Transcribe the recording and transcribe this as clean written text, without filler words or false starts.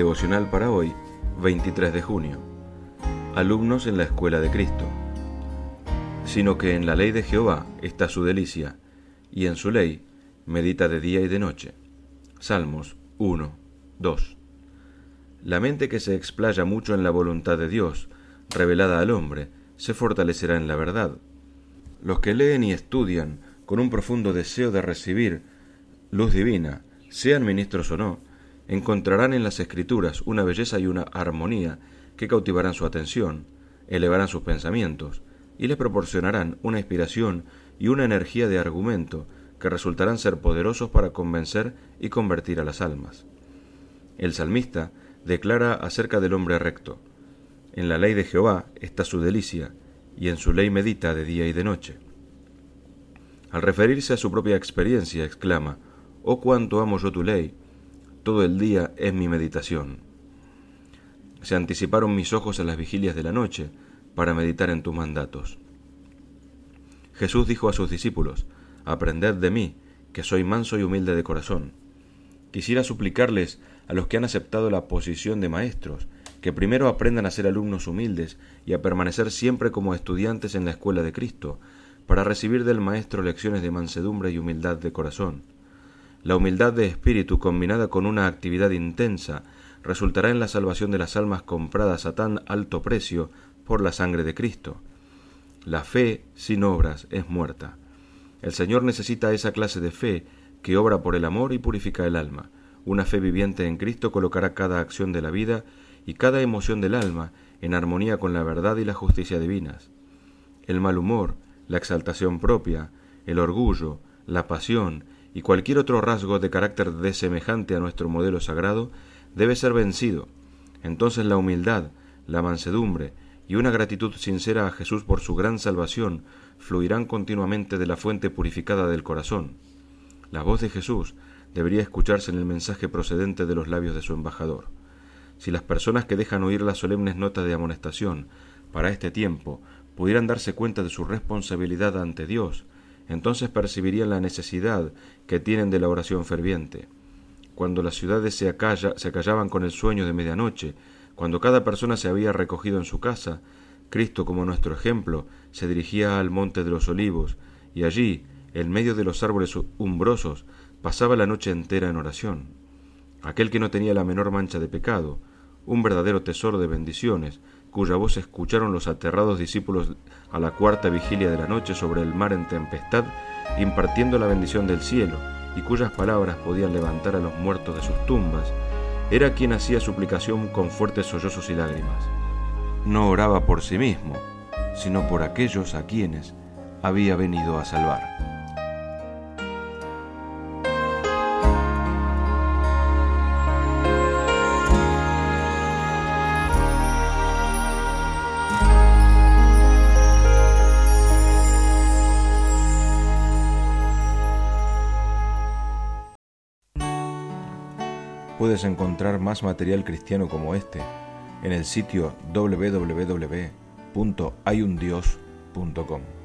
Devocional para hoy, 23 de junio. Alumnos en la escuela de Cristo. Sino que en la ley de Jehová está su delicia, y en su ley medita de día y de noche. Salmos 1, 2. La mente que se explaya mucho en la voluntad de Dios, revelada al hombre, se fortalecerá en la verdad. Los que leen y estudian con un profundo deseo de recibir luz divina, sean ministros o no, encontrarán en las Escrituras una belleza y una armonía que cautivarán su atención, elevarán sus pensamientos y les proporcionarán una inspiración y una energía de argumento que resultarán ser poderosos para convencer y convertir a las almas. El salmista declara acerca del hombre recto: en la ley de Jehová está su delicia, y en su ley medita de día y de noche. Al referirse a su propia experiencia, exclama: «Oh, cuánto amo yo tu ley, todo el día es mi meditación». Se anticiparon mis ojos a las vigilias de la noche para meditar en tus mandatos. Jesús dijo a sus discípulos: «Aprended de mí, que soy manso y humilde de corazón». Quisiera suplicarles a los que han aceptado la posición de maestros, que primero aprendan a ser alumnos humildes y a permanecer siempre como estudiantes en la escuela de Cristo, para recibir del Maestro lecciones de mansedumbre y humildad de corazón. La humildad de espíritu combinada con una actividad intensa resultará en la salvación de las almas compradas a tan alto precio por la sangre de Cristo. La fe sin obras es muerta. El Señor necesita esa clase de fe que obra por el amor y purifica el alma. Una fe viviente en Cristo colocará cada acción de la vida y cada emoción del alma en armonía con la verdad y la justicia divinas. El mal humor, la exaltación propia, el orgullo, la pasión y cualquier otro rasgo de carácter desemejante a nuestro modelo sagrado debe ser vencido. Entonces la humildad, la mansedumbre y una gratitud sincera a Jesús por su gran salvación fluirán continuamente de la fuente purificada del corazón. La voz de Jesús debería escucharse en el mensaje procedente de los labios de su embajador. Si las personas que dejan oír las solemnes notas de amonestación para este tiempo pudieran darse cuenta de su responsabilidad ante Dios, entonces percibirían la necesidad que tienen de la oración ferviente. Cuando las ciudades se acallaban con el sueño de medianoche, cuando cada persona se había recogido en su casa, Cristo, como nuestro ejemplo, se dirigía al monte de los olivos, y allí, en medio de los árboles umbrosos, pasaba la noche entera en oración. Aquel que no tenía la menor mancha de pecado, un verdadero tesoro de bendiciones, cuya voz escucharon los aterrados discípulos a la cuarta vigilia de la noche sobre el mar en tempestad, impartiendo la bendición del cielo, y cuyas palabras podían levantar a los muertos de sus tumbas, era quien hacía suplicación con fuertes sollozos y lágrimas. No oraba por sí mismo, sino por aquellos a quienes había venido a salvar. Puedes encontrar más material cristiano como este en el sitio www.hayundios.com.